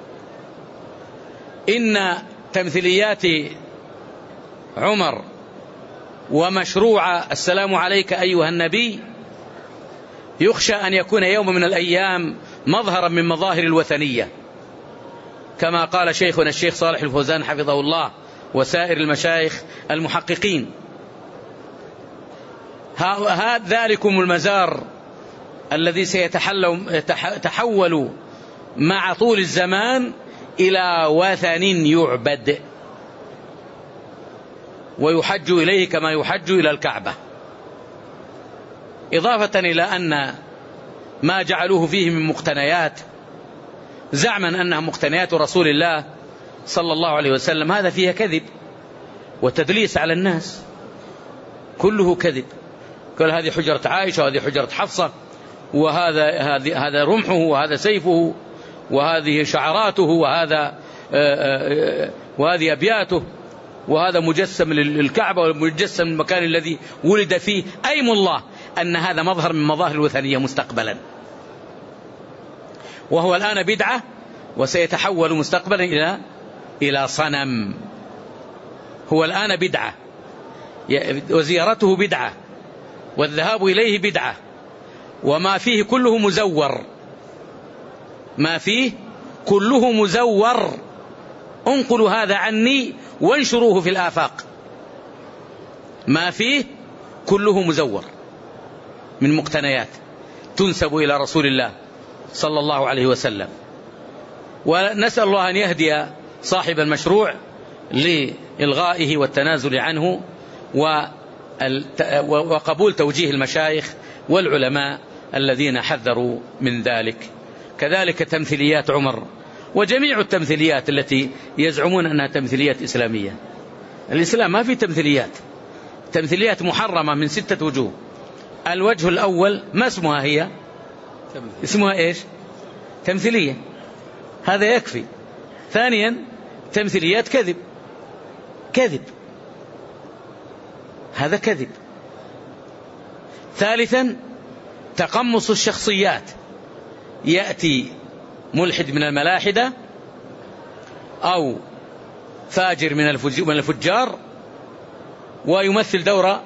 إن تمثيليات عمر ومشروع السلام عليك أيها النبي يخشى أن يكون يوم من الأيام مظهرا من مظاهر الوثنية، كما قال شيخنا الشيخ صالح الفوزان حفظه الله وسائر المشايخ المحققين. ذلكم المزار الذي سيتحول مع طول الزمان إلى وثن يعبد ويحج إليه كما يحج إلى الكعبة، إضافة إلى أن ما جعلوه فيه من مقتنيات زعما أنها مقتنيات رسول الله صلى الله عليه وسلم، هذا فيها كذب وتدليس على الناس، كله كذب. قال هذه حجرة عائشة وهذه حجرة حفصة، وهذا هذا رمحه وهذا سيفه وهذه شعراته وهذا وهذه أبياته، وهذا مجسم للكعبة ومجسم للمكان الذي ولد فيه. أيم الله أن هذا مظهر من مظاهر الوثنية مستقبلا، وهو الآن بدعة وسيتحول مستقبلا إلى إلى صنم. هو الآن بدعة وزيارته بدعة والذهاب إليه بدعة، وما فيه كله مزور، ما فيه كله مزور. انقلوا هذا عني وانشروه في الآفاق، ما فيه كله مزور من مقتنيات تنسب إلى رسول الله صلى الله عليه وسلم. ونسأل الله أن يهدي صاحب المشروع لإلغائه والتنازل عنه وقبول توجيه المشايخ والعلماء الذين حذروا من ذلك. كذلك تمثيليات عمر وجميع التمثيليات التي يزعمون أنها تمثيليات إسلامية. الإسلام ما في تمثيليات، تمثيليات محرمة من ستة وجوه. الوجه الأول ما اسمها هي؟ اسمها إيش؟ تمثيلية، هذا يكفي. ثانيا تمثيليات كذب، كذب، هذا كذب. ثالثا تقمص الشخصيات، يأتي ملحد من الملاحدة أو فاجر من الفجار ويمثل دور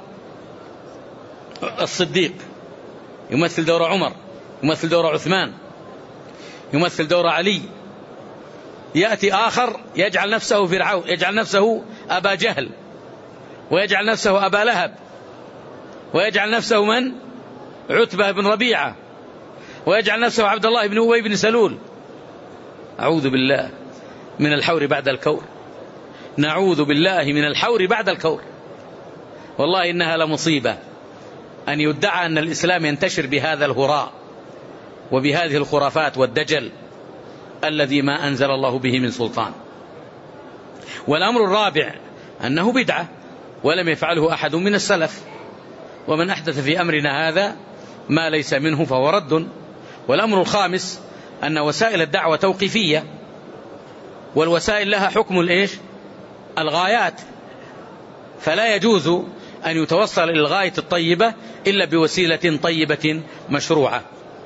الصديق، يمثل دور عمر، يمثل دور عثمان، يمثل دور علي. يأتي آخر يجعل نفسه فرعون، يجعل نفسه أبا جهل، ويجعل نفسه أبا لهب، ويجعل نفسه من؟ عتبة بن ربيعة، ويجعل نفسه عبد الله بن أبي بن سلول. أعوذ بالله من الحور بعد الكور، نعوذ بالله من الحور بعد الكور. والله إنها لمصيبة أن يدعى أن الإسلام ينتشر بهذا الهراء وبهذه الخرافات والدجل الذي ما أنزل الله به من سلطان. والأمر الرابع أنه بدعة ولم يفعله أحد من السلف، ومن أحدث في أمرنا هذا ما ليس منه فهو رد. والأمر الخامس أن وسائل الدعوة توقيفية، والوسائل لها حكم الإيش؟ الغايات، فلا يجوز أن يتوصل إلى الغاية الطيبة إلا بوسيلة طيبة مشروعة.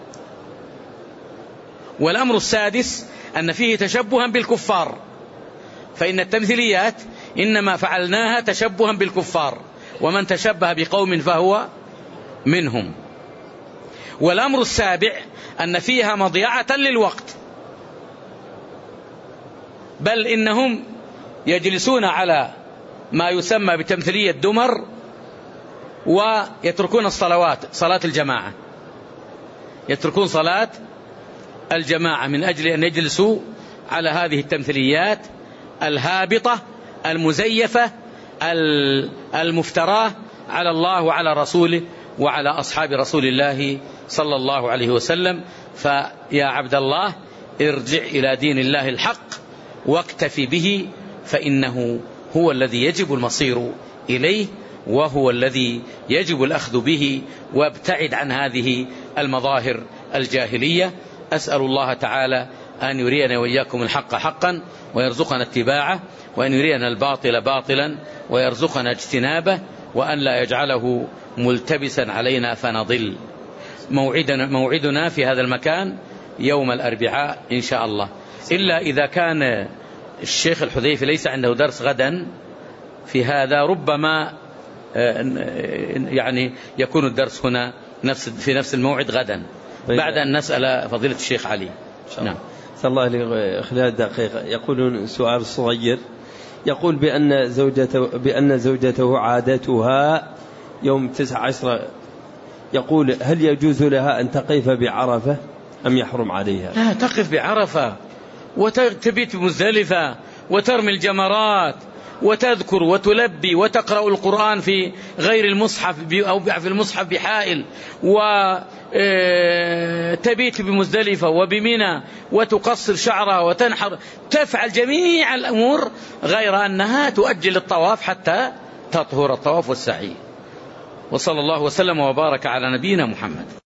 والأمر السادس أن فيه تشبها بالكفار، فإن التمثيليات إنما فعلناها تشبها بالكفار، ومن تشبه بقوم فهو منهم. والأمر السابع أن فيها مضيعة للوقت، بل إنهم يجلسون على ما يسمى بتمثيلية دمر ويتركون الصلوات، صلاة الجماعة، يتركون صلاة الجماعة من أجل أن يجلسوا على هذه التمثيليات الهابطة المزيفة المفتراه على الله وعلى رسوله وعلى أصحاب رسول الله صلى الله عليه وسلم. فيا عبد الله ارجع إلى دين الله الحق واكتفي به، فإنه هو الذي يجب المصير إليه، وهو الذي يجب الأخذ به، وابتعد عن هذه المظاهر الجاهلية. أسأل الله تعالى أن يرينا وإياكم الحق حقا ويرزقنا اتباعه، وأن يرينا الباطل باطلا ويرزقنا اجتنابه، وأن لا يجعله ملتبسا علينا فنضل. موعدنا, موعدنا في هذا المكان يوم الأربعاء إن شاء الله، إلا إذا كان الشيخ الحذيفي ليس عنده درس غدا في هذا، ربما يعني يكون الدرس هنا نفس في نفس الموعد غدا بعد أن نسأل فضيلة الشيخ علي.
نعم. صلى الله عليه خلال دقيقة. يقول سؤال صغير، يقول بأن زوجته بأن زوجته عادتها يوم تسعة عشر، يقول هل يجوز لها أن تقف بعرفة أم يحرم عليها؟
لا، تقف بعرفة وتبيت بمزدلفة وترمي الجمرات وتذكر وتلبي وتقرأ القرآن في غير المصحف أو في المصحف بحائل، وتبيت بمزدلفة وبمنى وتقصر شعرها وتنحر، تفعل جميع الأمور غير أنها تؤجل الطواف حتى تطهر الطواف والسعي. وصلى الله وسلم وبارك على نبينا محمد.